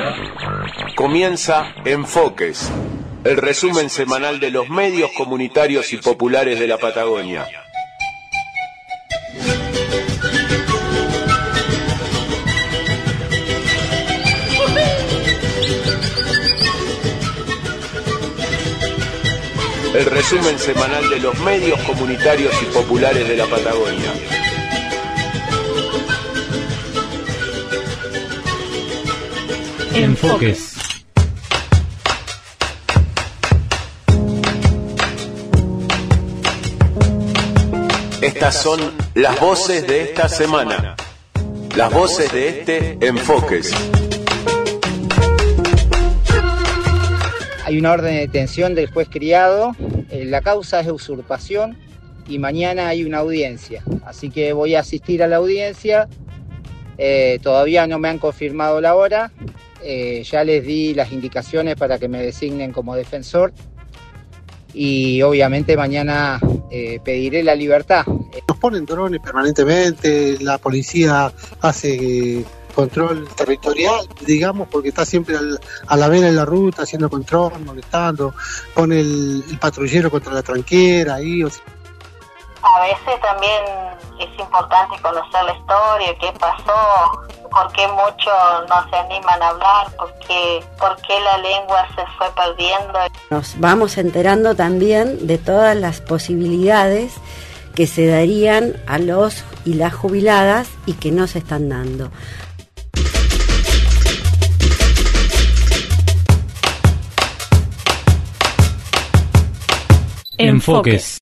Comienza Enfoques, el resumen semanal de los medios comunitarios y populares de la Patagonia. El resumen semanal de los medios comunitarios y populares de la Patagonia. Enfoques. Estas son las voces de esta semana. Las voces de este Enfoques. Hay una orden de detención del juez Criado, la causa es de usurpación y mañana hay una audiencia, así que voy a asistir a la audiencia. Todavía no me han confirmado la hora, ya les di las indicaciones para que me designen como defensor y obviamente mañana pediré la libertad. Nos ponen drones permanentemente, la policía hace control territorial, digamos, porque está siempre a la vera en la ruta, haciendo control, molestando, pone el patrullero contra la tranquera ahí. A veces también es importante conocer la historia, qué pasó, por qué muchos no se animan a hablar, por qué la lengua se fue perdiendo. Nos vamos enterando también de todas las posibilidades que se darían a los y las jubiladas y que no se están dando. Enfoques.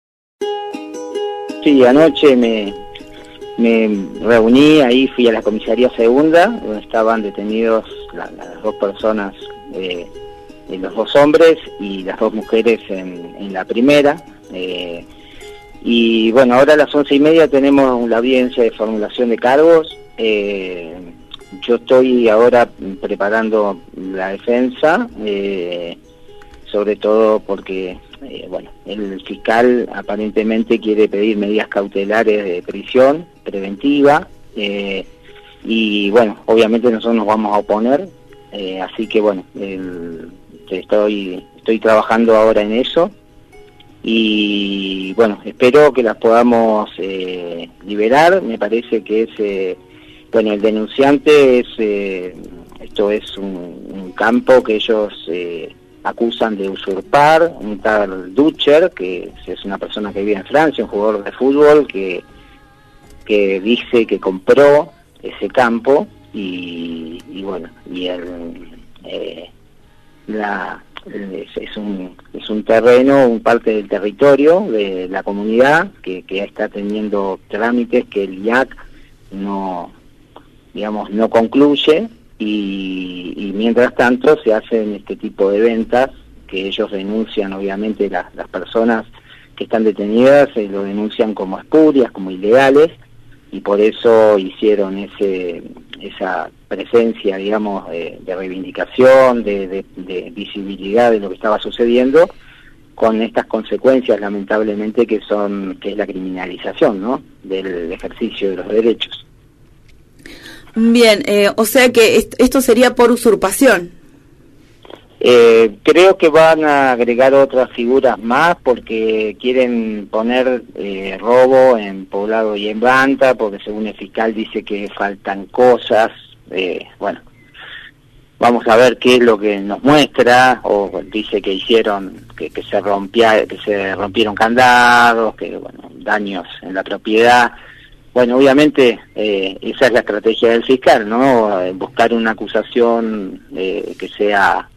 Sí, anoche me reuní, ahí fui a la comisaría segunda, donde estaban detenidos las dos personas, los dos hombres y las dos mujeres en la primera. Y bueno, ahora a las 11:30 tenemos la audiencia de formulación de cargos. Yo estoy ahora preparando la defensa, sobre todo porque el fiscal aparentemente quiere pedir medidas cautelares de prisión preventiva, y bueno, obviamente nosotros nos vamos a oponer, así que bueno, estoy trabajando ahora en eso y bueno, espero que las podamos liberar. Me parece que es el denunciante esto es un campo que ellos acusan de usurpar, un tal Ducher, que es una persona que vive en Francia, un jugador de fútbol que dice que compró ese campo y es un terreno, un parte del territorio de la comunidad que está teniendo trámites que el IAC no concluye. Y mientras tanto se hacen este tipo de ventas que ellos denuncian, obviamente las personas que están detenidas lo denuncian como espurias, como ilegales, y por eso hicieron esa presencia, digamos, de reivindicación, de visibilidad de lo que estaba sucediendo, con estas consecuencias lamentablemente que es la criminalización, ¿no?, del ejercicio de los derechos. Bien, o sea que esto sería por usurpación. Creo que van a agregar otras figuras más porque quieren poner robo en Poblado y en Banta, porque según el fiscal dice que faltan cosas. Vamos a ver qué es lo que nos muestra, o dice que hicieron, que se rompieron candados, daños en la propiedad. Bueno, obviamente esa es la estrategia del fiscal, ¿no? Buscar una acusación que sea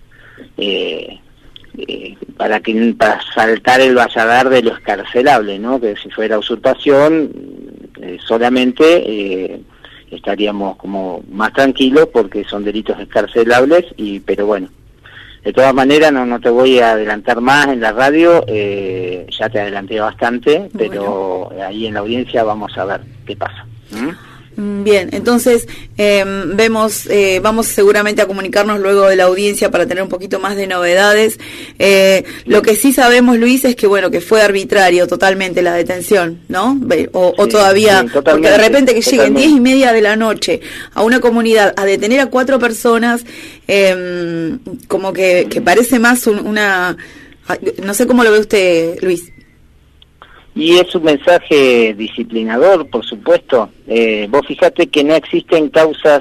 para saltar el valladar de lo escarcelable, ¿no? Que si fuera usurpación solamente estaríamos como más tranquilos porque son delitos escarcelables, pero bueno, de todas maneras no te voy a adelantar más en la radio, ya te adelanté bastante, pero ahí en la audiencia vamos a ver qué pasa. Bien, entonces vamos seguramente a comunicarnos luego de la audiencia para tener un poquito más de novedades. Lo que sí sabemos, Luis, es que bueno, que fue arbitrario totalmente la detención, ¿no? O Sí, todavía, sí, porque de repente que lleguen totalmente. 10:30 de la noche a una comunidad a detener a 4 personas, como que parece más una... No sé cómo lo ve usted, Luis. Y es un mensaje disciplinador, por supuesto. Vos fijate que no existen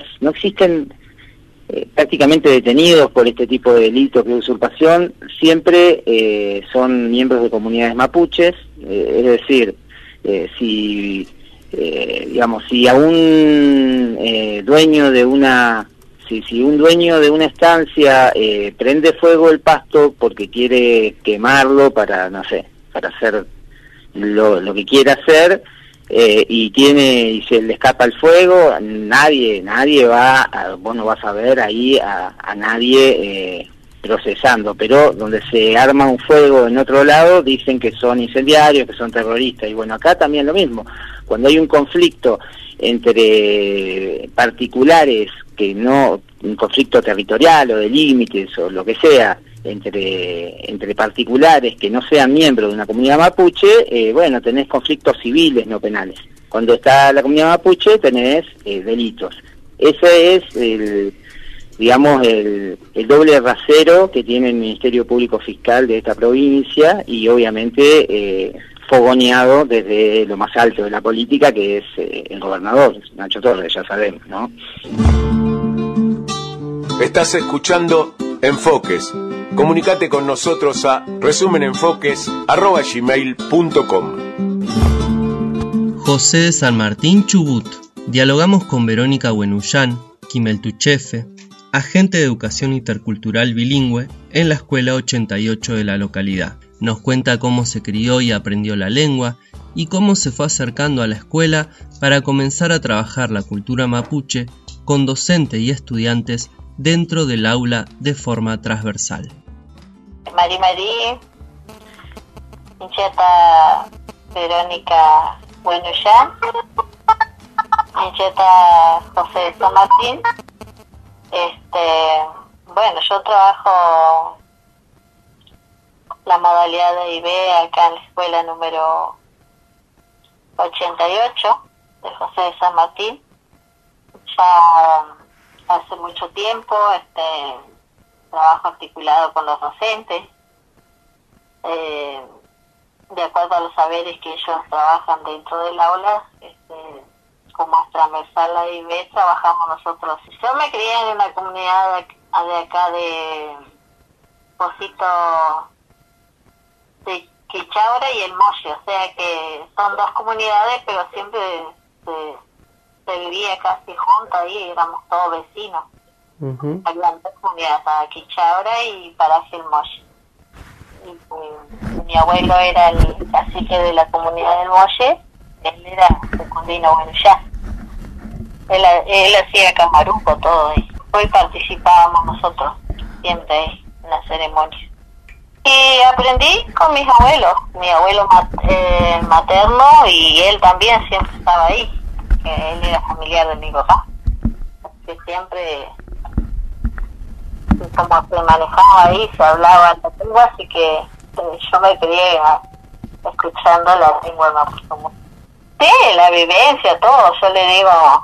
prácticamente detenidos por este tipo de delitos de usurpación, siempre son miembros de comunidades mapuches, es decir, si a un dueño de una... Si un dueño de una estancia prende fuego el pasto porque quiere quemarlo para, no sé, para hacer lo que quiera hacer, y se le escapa el fuego, nadie vos no vas a ver ahí a nadie procesando, pero donde se arma un fuego en otro lado dicen que son incendiarios, que son terroristas, y bueno, acá también lo mismo. Cuando hay un conflicto entre particulares, un conflicto territorial o de límites o lo que sea, entre particulares que no sean miembros de una comunidad mapuche, bueno, tenés conflictos civiles, no penales. Cuando está la comunidad mapuche tenés delitos. Ese es el doble rasero que tiene el Ministerio Público Fiscal de esta provincia, y obviamente fogoneado desde lo más alto de la política, que es el gobernador, Nacho Torres, ya sabemos, ¿no? Estás escuchando Enfoques. Comunicate con nosotros a resumenenfoques@gmail.com. José de San Martín, Chubut. Dialogamos con Verónica Buenullán, Quimeltuchefe, agente de educación intercultural bilingüe en la escuela 88 de la localidad. Nos cuenta cómo se crió y aprendió la lengua y cómo se fue acercando a la escuela para comenzar a trabajar la cultura mapuche con docentes y estudiantes dentro del aula de forma transversal. Marí, Incheta Verónica Buenullán, Incheta José de San Martín. Bueno, yo trabajo la modalidad de IB acá en la escuela número 88 de José de San Martín. Ya hace mucho tiempo trabajo articulado con los docentes, de acuerdo a los saberes que ellos trabajan dentro del aula, como es transversal la IB, trabajamos nosotros. Yo me crié en una comunidad de acá de Pocito de Quichaura y El Molle, o sea que son dos comunidades, pero siempre se vivía casi juntas ahí, éramos todos vecinos. Uh-huh. Había dos comunidades, para Quichaura y para El Molle. Y mi abuelo era el cacique de la comunidad del Molle, él era secundino Buenullán. Él hacía camaruco todo ahí. Hoy participábamos nosotros siempre ahí en la ceremonia. Y aprendí con mis abuelos, mi abuelo materno, y él también siempre estaba ahí, que él era familiar de mi papá, que siempre, como se manejaba ahí, se hablaba la lengua, así que yo me crié escuchando la lengua mapuche. Sí, la vivencia, todo, yo le digo,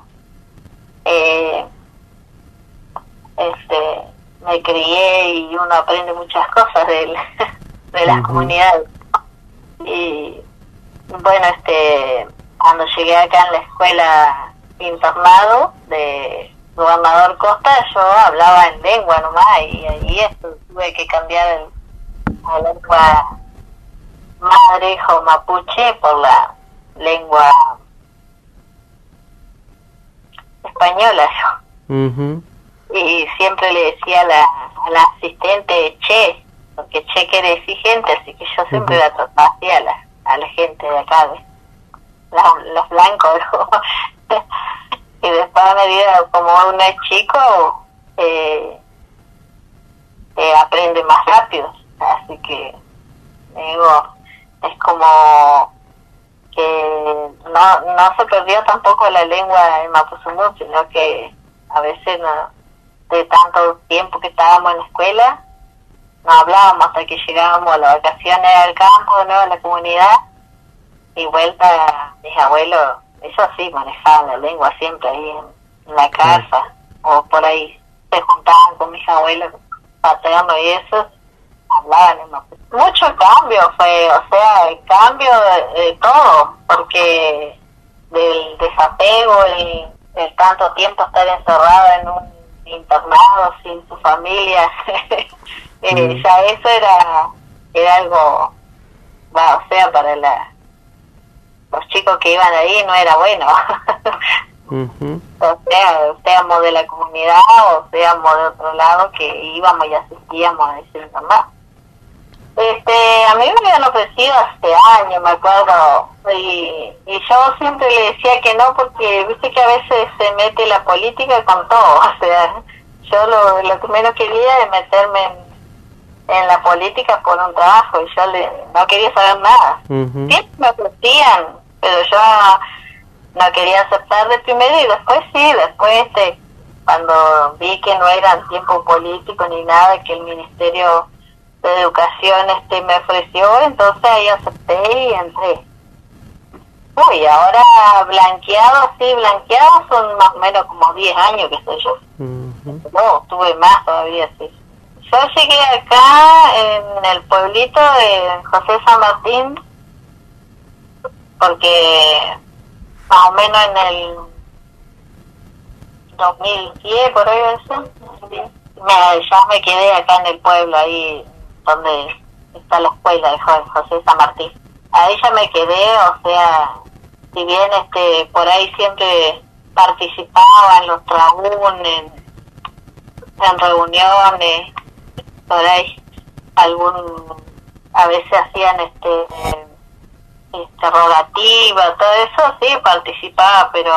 me crié y uno aprende muchas cosas de las comunidades. Y bueno, cuando llegué acá en la escuela internado de Gobernador Costa, yo hablaba en lengua nomás, y ahí tuve que cambiar la lengua madre o mapuche por la lengua española yo. Uh-huh. Y siempre le decía a la asistente che, porque che quiere decir gente, así que yo siempre la trataba así a la gente de acá, los blancos, ¿no? Y después a medida como uno es chico, aprende más rápido, así que digo, es como que no se perdió tampoco la lengua en Mapuzungún, sino que a veces de tanto tiempo que estábamos en la escuela no hablábamos hasta que llegábamos a las vacaciones al campo, de nuevo a la comunidad, y vuelta mis abuelos, ellos sí manejaban la lengua siempre ahí en la casa, o por ahí se juntaban con mis abuelos paternos y eso, hablaban en Mapuzungún. Mucho cambio fue, o sea, el cambio de todo, porque del desapego, el tanto tiempo estar encerrado en un internado sin su familia, ya eso era algo, o sea, para los chicos que iban ahí no era bueno. O sea, seamos de la comunidad o seamos de otro lado, que íbamos y asistíamos a ese internado. A mí me habían ofrecido hace años, me acuerdo, y yo siempre le decía que no, porque viste que a veces se mete la política con todo, o sea, yo lo que menos quería es meterme en la política por un trabajo, y yo no quería saber nada. Siempre me ofrecían, pero yo no quería aceptar de primero, y después sí, después cuando vi que no era tiempo político ni nada, que el Ministerio de Educación me ofreció, entonces ahí acepté y entré. Uy, ahora blanqueados son más o menos como 10 años que estoy yo. No, tuve más todavía, sí. Yo llegué acá en el pueblito de José San Martín, porque más o menos en el 2010, por ahí eso, ya me quedé acá en el pueblo, ahí donde está la escuela de José San Martín. Ahí ya me quedé, o sea, si bien por ahí siempre participaba en los trabunes, en reuniones, por ahí a veces hacían rogativa, todo eso sí participaba, pero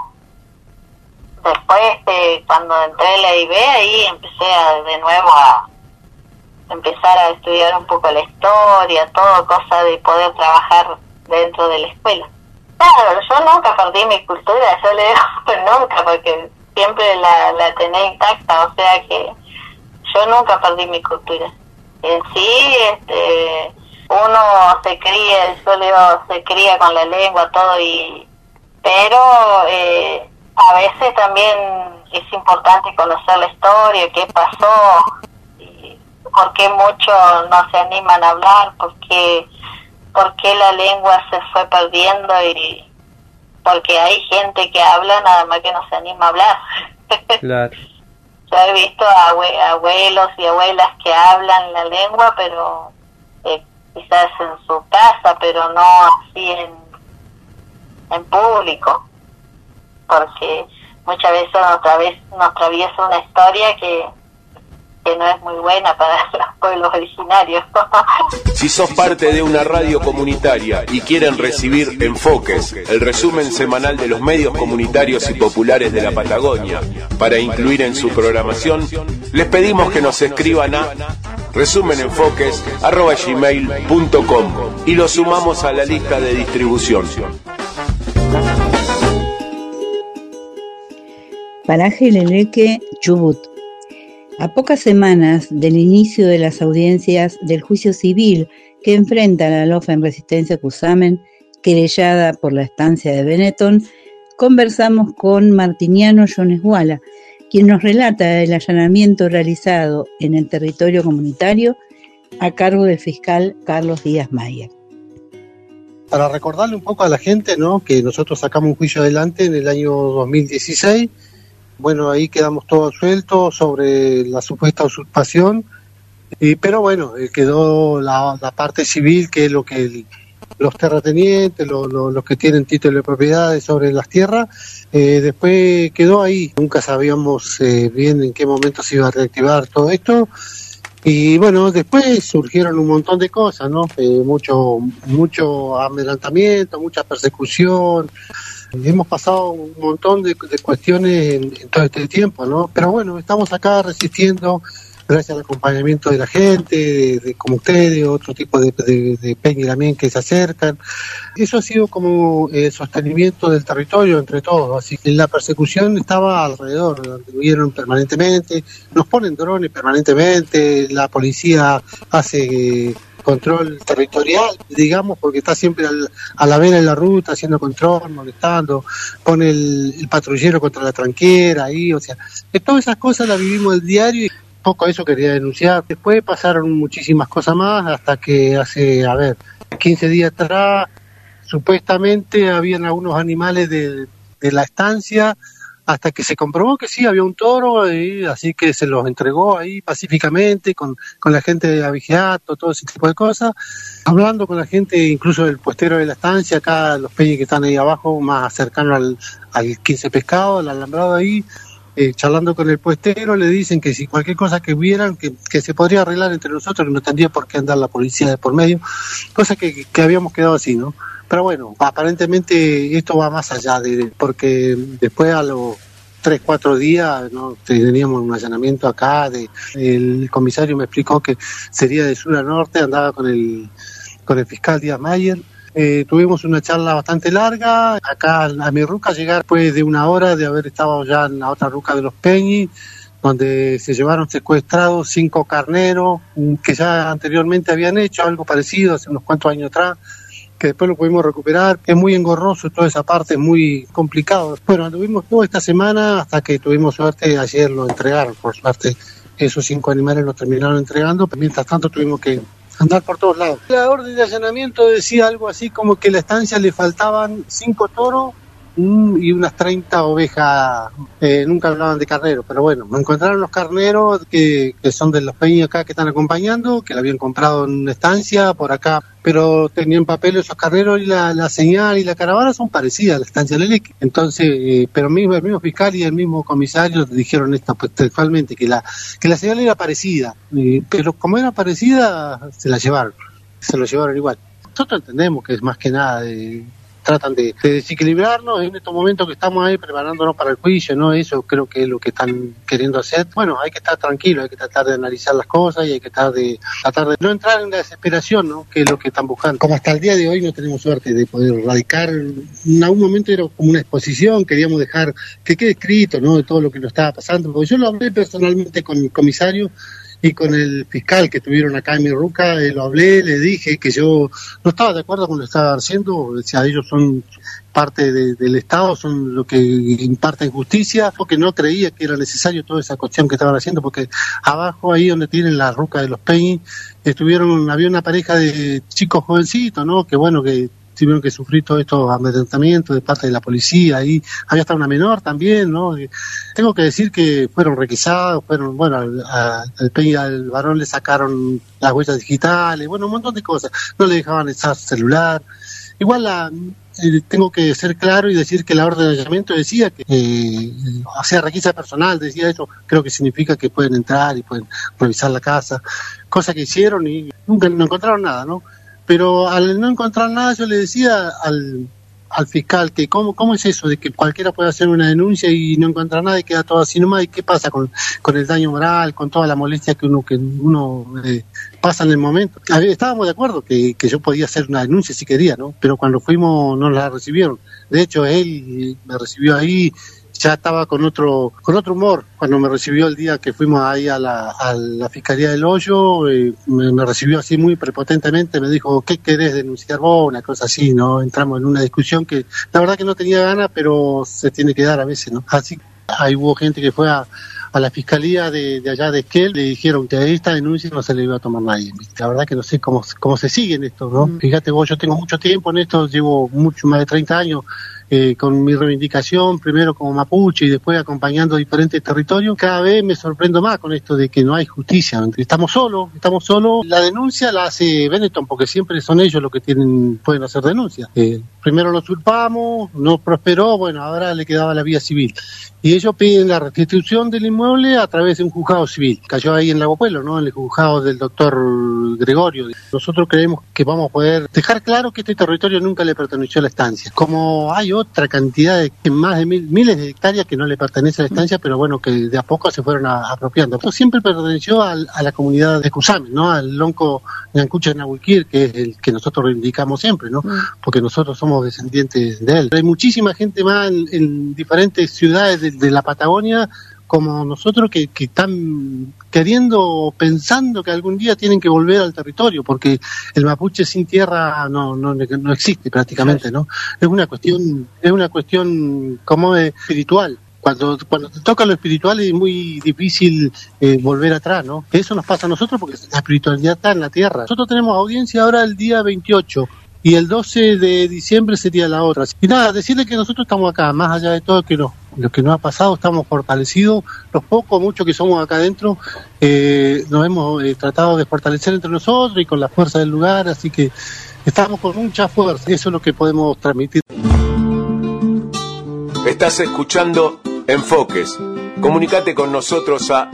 después cuando entré en la IB, ahí empecé de nuevo a empezar a estudiar un poco la historia, todo, cosa de poder trabajar dentro de la escuela. Claro, yo nunca perdí mi cultura, yo le digo nunca, porque siempre la tenía intacta, o sea que yo nunca perdí mi cultura. En sí, uno se cría, yo le digo, se cría con la lengua, todo, pero a veces también es importante conocer la historia, qué pasó, por qué muchos no se animan a hablar, por qué la lengua se fue perdiendo, y porque hay gente que habla nada más que no se anima a hablar. Claro. Yo he visto abuelos y abuelas que hablan la lengua, pero quizás en su casa, pero no así en público, porque muchas veces nos atraviesa una historia que no es muy buena para los pueblos originarios. Si sos parte de una radio comunitaria y quieren recibir Enfoques, el resumen semanal de los medios comunitarios y populares de la Patagonia, para incluir en su programación, les pedimos que nos escriban a resumenenfoques@gmail.com y lo sumamos a la lista de distribución. Paraje Leleque, Chubut. A pocas semanas del inicio de las audiencias del juicio civil que enfrenta a la LOF en Resistencia Cusamen, querellada por la estancia de Benetton, conversamos con Martiniano Yonesguala, quien nos relata el allanamiento realizado en el territorio comunitario a cargo del fiscal Carlos Díaz Mayer. Para recordarle un poco a la gente, ¿no?, que nosotros sacamos un juicio adelante en el año 2016. Bueno, ahí quedamos todos sueltos sobre la supuesta usurpación, pero bueno, quedó la parte civil, que es lo que los terratenientes, los que tienen título de propiedad sobre las tierras, después quedó ahí. Nunca sabíamos bien en qué momento se iba a reactivar todo esto, y bueno, después surgieron un montón de cosas, ¿no? Mucho amedrentamiento, mucha persecución. Hemos pasado un montón de cuestiones en todo este tiempo, ¿no? Pero bueno, estamos acá resistiendo gracias al acompañamiento de la gente, como ustedes, otro tipo de peñas también que se acercan. Eso ha sido como el sostenimiento del territorio entre todos, así que la persecución estaba alrededor, donde vieron permanentemente, nos ponen drones permanentemente, la policía hace control territorial, digamos, porque está siempre a la vera de la ruta haciendo control, molestando, pone el patrullero contra la tranquera ahí, o sea, todas esas cosas las vivimos el diario y poco eso quería denunciar. Después pasaron muchísimas cosas más hasta que hace, 15 días atrás, supuestamente habían algunos animales de la estancia, hasta que se comprobó que sí, había un toro, y así que se los entregó ahí pacíficamente, con la gente de Avigeato, todo ese tipo de cosas, hablando con la gente, incluso el puestero de la estancia, acá los peñas que están ahí abajo, más cercano al 15 pescado, al alambrado ahí, charlando con el puestero, le dicen que si cualquier cosa que vieran, que se podría arreglar entre nosotros, que no tendría por qué andar la policía de por medio, cosa que habíamos quedado así, ¿no? Pero bueno, aparentemente esto va más allá, porque después a los 3-4 días, ¿no?, teníamos un allanamiento acá, el comisario me explicó que sería de sur a norte, andaba con el fiscal Díaz Mayer. Tuvimos una charla bastante larga, acá a mi ruca llegar después de 1 hora de haber estado ya en la otra ruca de los Peñis, donde se llevaron secuestrados 5 carneros, que ya anteriormente habían hecho algo parecido hace unos cuantos años atrás, que después lo pudimos recuperar. Es muy engorroso toda esa parte, es muy complicado. Bueno, anduvimos toda esta semana hasta que tuvimos suerte, ayer lo entregaron, por suerte esos 5 animales los terminaron entregando, pero mientras tanto tuvimos que andar por todos lados. La orden de allanamiento decía algo así como que a la estancia le faltaban 5 toros y unas 30 ovejas, nunca hablaban de carneros, pero bueno, me encontraron los carneros que son de los peñas acá que están acompañando, que la habían comprado en una estancia por acá, pero tenían papel esos carneros y la señal y la caravana son parecidas a la estancia de Leleque. Entonces, pero el mismo fiscal y el mismo comisario dijeron esto pues, textualmente, que la señal era parecida, pero como era parecida, se lo llevaron igual. Nosotros entendemos que es más que nada tratan de desequilibrarnos en estos momentos que estamos ahí preparándonos para el juicio, ¿no? Eso creo que es lo que están queriendo hacer. Bueno, hay que estar tranquilos, hay que tratar de analizar las cosas y hay que tratar de no entrar en la desesperación, ¿no?, que es lo que están buscando. Como hasta el día de hoy no tenemos suerte de poder radicar, en algún momento era como una exposición, queríamos dejar que quede escrito, ¿no?, de todo lo que nos estaba pasando, porque yo lo hablé personalmente con el comisario y con el fiscal que estuvieron acá en mi ruca, lo hablé, le dije que yo no estaba de acuerdo con lo que estaban haciendo, o sea, ellos son parte del Estado, son lo que imparten justicia, porque no creía que era necesario toda esa cuestión que estaban haciendo, porque abajo, ahí donde tienen la ruca de los Peñis, había una pareja de chicos jovencitos, ¿no?, que bueno, que tuvieron que sufrir todos estos amedrentamientos de parte de la policía, ahí había hasta una menor también, ¿no? Tengo que decir que fueron requisados, bueno, al Peña, al varón le sacaron las huellas digitales, bueno, un montón de cosas, no le dejaban usar celular. Igual tengo que ser claro y decir que la orden de allanamiento decía que, o sea, requisa personal, decía eso, creo que significa que pueden entrar y pueden revisar la casa, cosa que hicieron y nunca no encontraron nada, ¿no? Pero al no encontrar nada, yo le decía al fiscal que cómo es eso de que cualquiera puede hacer una denuncia y no encontrar nada y queda todo así nomás, y qué pasa con el daño moral, con toda la molestia que uno pasa en el momento. Estábamos de acuerdo que yo podía hacer una denuncia si quería, ¿no? Pero cuando fuimos no la recibieron. De hecho, él me recibió ahí, ya estaba con otro humor. Cuando me recibió el día que fuimos ahí a la Fiscalía del Hoyo, me recibió así muy prepotentemente, me dijo, ¿qué querés denunciar vos? Una cosa así, ¿no? Entramos en una discusión que la verdad que no tenía ganas, pero se tiene que dar a veces, ¿no? Así ahí hubo gente que fue a la Fiscalía de allá de Esquel, le dijeron que a esta denuncia no se le iba a tomar nadie. La verdad que no sé cómo se sigue en esto, ¿no? Fíjate vos, yo tengo mucho tiempo en esto, llevo mucho más de 30 años, con mi reivindicación, primero como mapuche y después acompañando diferentes territorios. Cada vez me sorprendo más con esto de que no hay justicia. Estamos solos. La denuncia la hace Benetton, porque siempre son ellos los que pueden hacer denuncias. Primero lo usurpamos, no prosperó, bueno, ahora le quedaba la vía civil. Y ellos piden la restitución del inmueble a través de un juzgado civil. Cayó ahí en Lago Pueblo, ¿no?, en el juzgado del doctor Gregorio. Nosotros creemos que vamos a poder dejar claro que este territorio nunca le perteneció a la estancia. Como hay otra cantidad de más de miles de hectáreas que no le pertenece a la estancia, pero bueno, que de a poco se fueron apropiando. Esto siempre perteneció a la comunidad de Cusamen, ¿no? Al lonco Ñancucha Nahuiquir, que es el que nosotros reivindicamos siempre, ¿no? Porque nosotros somos descendientes de él. Hay muchísima gente más en diferentes ciudades de la Patagonia como nosotros que están queriendo, pensando que algún día tienen que volver al territorio, porque el mapuche sin tierra no existe prácticamente, ¿no? Es una cuestión como espiritual. Cuando te toca lo espiritual es muy difícil volver atrás, ¿no? Eso nos pasa a nosotros porque la espiritualidad está en la tierra. Nosotros tenemos audiencia ahora el día 28. Y el 12 de diciembre sería la otra. Y nada, decirle que nosotros estamos acá, más allá de todo lo que nos ha pasado, estamos fortalecidos. Los pocos, muchos que somos acá adentro, nos hemos tratado de fortalecer entre nosotros y con la fuerza del lugar, así que estamos con mucha fuerza. Eso es lo que podemos transmitir. Estás escuchando Enfoques. Comunicate con nosotros a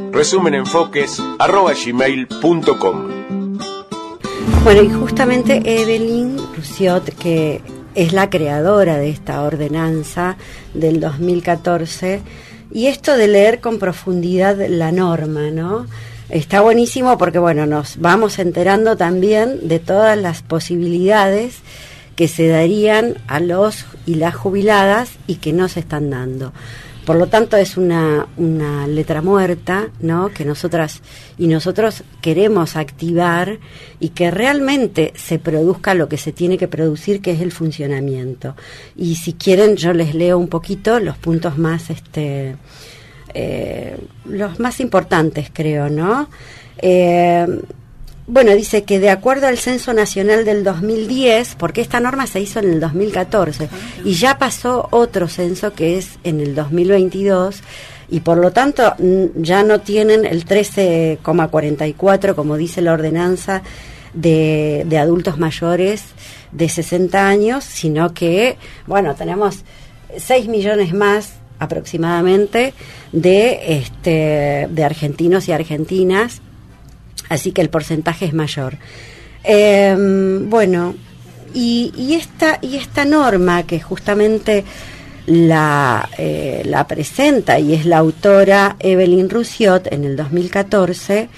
resumenenfoques@gmail.com. Bueno, y justamente Evelyn Russiot, que es la creadora de esta ordenanza del 2014, y esto de leer con profundidad la norma, ¿no? Está buenísimo porque, bueno, nos vamos enterando también de todas las posibilidades que se darían a los y las jubiladas y que no se están dando. Por lo tanto, es una letra muerta, ¿no? Que nosotras y nosotros queremos activar y que realmente se produzca lo que se tiene que producir, que es el funcionamiento. Y si quieren, yo les leo un poquito los puntos más, los más importantes, creo, ¿no? Bueno, dice que de acuerdo al Censo Nacional del 2010, porque esta norma se hizo en el 2014, y ya pasó otro censo que es en el 2022, y por lo tanto ya no tienen el 13,44, como dice la ordenanza, de adultos mayores de 60 años, sino que, bueno, tenemos 6 millones más aproximadamente de argentinos y argentinas. Así que el porcentaje es mayor. Bueno, y esta norma que justamente la presenta y es la autora Evelyn Russiot en el 2014,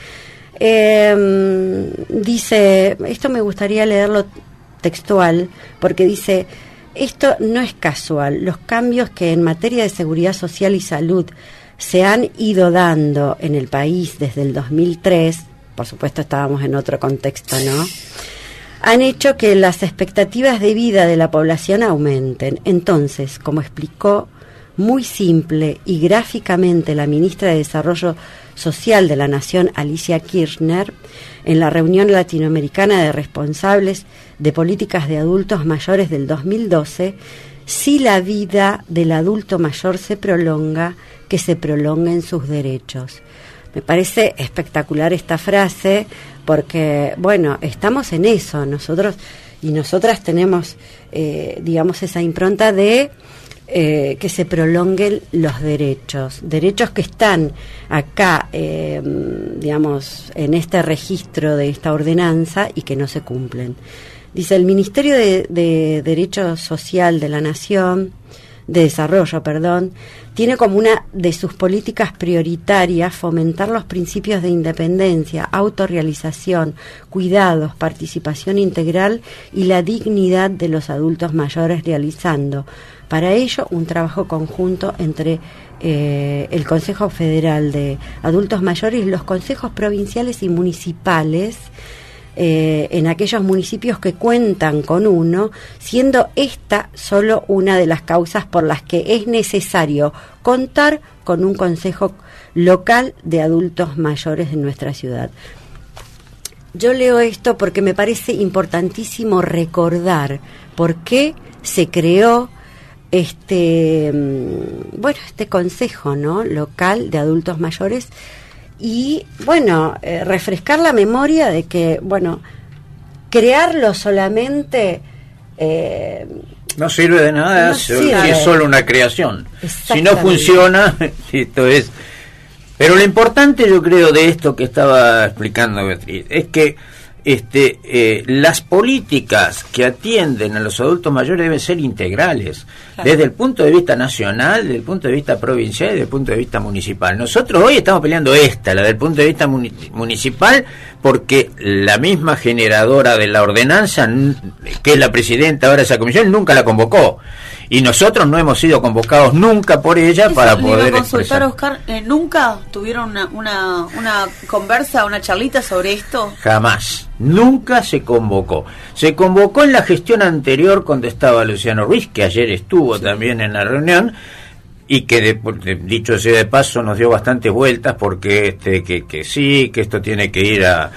dice, esto me gustaría leerlo textual, porque dice, esto no es casual, los cambios que en materia de seguridad social y salud se han ido dando en el país desde el 2003, por supuesto estábamos en otro contexto, ¿no?, han hecho que las expectativas de vida de la población aumenten. Entonces, como explicó muy simple y gráficamente la ministra de Desarrollo Social de la Nación, Alicia Kirchner, en la reunión latinoamericana de responsables de políticas de adultos mayores del 2012, si la vida del adulto mayor se prolonga, que se prolonguen sus derechos. Me parece espectacular esta frase porque, bueno, estamos en eso, nosotros y nosotras tenemos, digamos, esa impronta de que se prolonguen los derechos que están acá, digamos, en este registro de esta ordenanza y que no se cumplen. Dice, el Ministerio de Derecho Social de la Nación, de Desarrollo, tiene como una de sus políticas prioritarias fomentar los principios de independencia, autorrealización, cuidados, participación integral y la dignidad de los adultos mayores, realizando para ello un trabajo conjunto entre el Consejo Federal de Adultos Mayores y los consejos provinciales y municipales en aquellos municipios que cuentan con uno, siendo esta solo una de las causas por las que es necesario contar con un consejo local de adultos mayores en nuestra ciudad. Yo leo esto porque me parece importantísimo recordar por qué se creó este consejo, ¿no?, local de adultos mayores. Y, bueno, refrescar la memoria de que, bueno, crearlo solamente... no sirve de nada, es solo una creación. Si no funciona, esto es... Pero lo importante, yo creo, de esto que estaba explicando Beatriz, es que las políticas que atienden a los adultos mayores deben ser integrales, desde el punto de vista nacional, desde el punto de vista provincial y desde el punto de vista municipal. Nosotros hoy estamos peleando la del punto de vista municipal, porque la misma generadora de la ordenanza, que es la presidenta ahora de esa comisión, nunca la convocó. Y nosotros no hemos sido convocados nunca por ella para poder consultar, Oscar, ¿nunca tuvieron una conversa, una charlita sobre esto? Jamás, nunca se convocó. Se convocó en la gestión anterior cuando estaba Luciano Ruiz, que ayer estuvo también en la reunión, y que dicho sea de paso nos dio bastantes vueltas, porque que sí, que esto tiene que ir a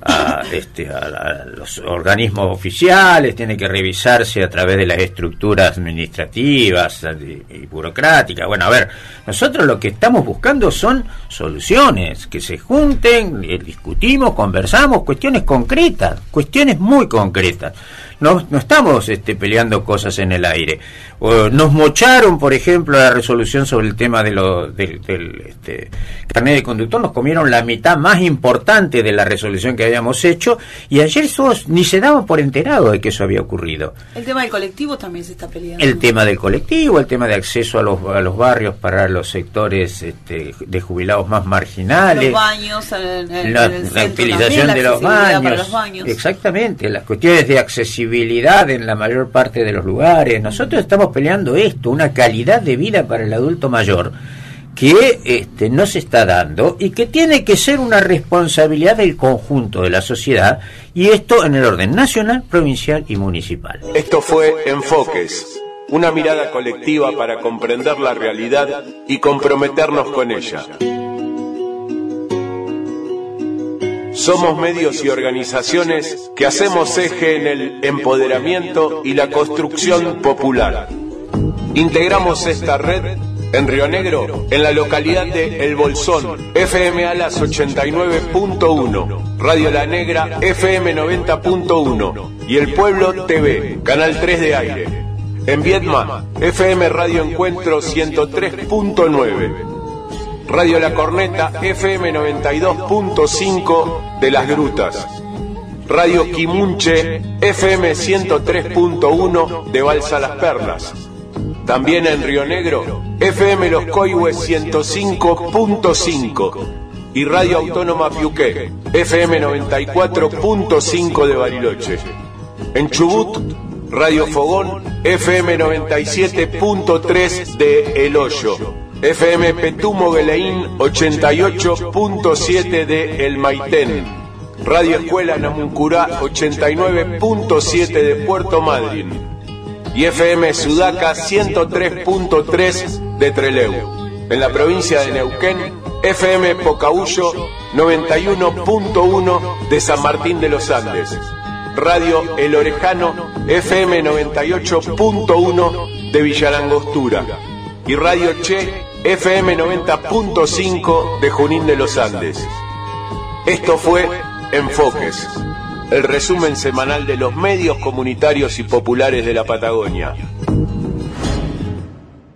los organismos oficiales, tiene que revisarse a través de las estructuras administrativas y burocráticas. Bueno, a ver, nosotros lo que estamos buscando son soluciones, que se junten, discutimos, conversamos, cuestiones concretas, cuestiones muy concretas. No estamos peleando cosas en el aire. Nos mocharon, por ejemplo, la resolución sobre el tema del carnet de conductor. Nos comieron la mitad más importante de la resolución que habíamos hecho, y ayer ni se daban por enterados de que eso había ocurrido. El tema del colectivo también se está peleando. El tema del colectivo, el tema de acceso a los barrios para los sectores de jubilados más marginales. Los baños, la utilización de los baños. Exactamente, las cuestiones de accesibilidad en la mayor parte de los lugares. Nosotros estamos peleando esto, una calidad de vida para el adulto mayor que no se está dando, y que tiene que ser una responsabilidad del conjunto de la sociedad, y esto en el orden nacional, provincial y municipal. Esto fue Enfoques, una mirada colectiva para comprender la realidad y comprometernos con ella. Somos medios y organizaciones que hacemos eje en el empoderamiento y la construcción popular. Integramos esta red en Río Negro, en la localidad de El Bolsón, FM Alas 89.1, Radio La Negra, FM 90.1, y El Pueblo TV, Canal 3 de aire. En Viedma, FM Radio Encuentro 103.9. Radio La Corneta, FM 92.5 de Las Grutas. Radio Quimunche, FM 103.1 de Balsa Las Perlas. También en Río Negro, FM Los Coihues 105.5. Y Radio Autónoma Piuqué, FM 94.5 de Bariloche. En Chubut, Radio Fogón, FM 97.3 de El Hoyo. FM Petumo Gueleín 88.7 de El Maitén. Radio Escuela Namuncurá 89.7 de Puerto Madryn. Y FM Sudaca 103.3 de Trelew. En la provincia de Neuquén, FM Pocahuyo 91.1 de San Martín de los Andes. Radio El Orejano, FM 98.1 de Villalangostura. Y Radio Che, FM 90.5 de Junín de los Andes. Esto fue Enfoques, el resumen semanal de los medios comunitarios y populares de la Patagonia.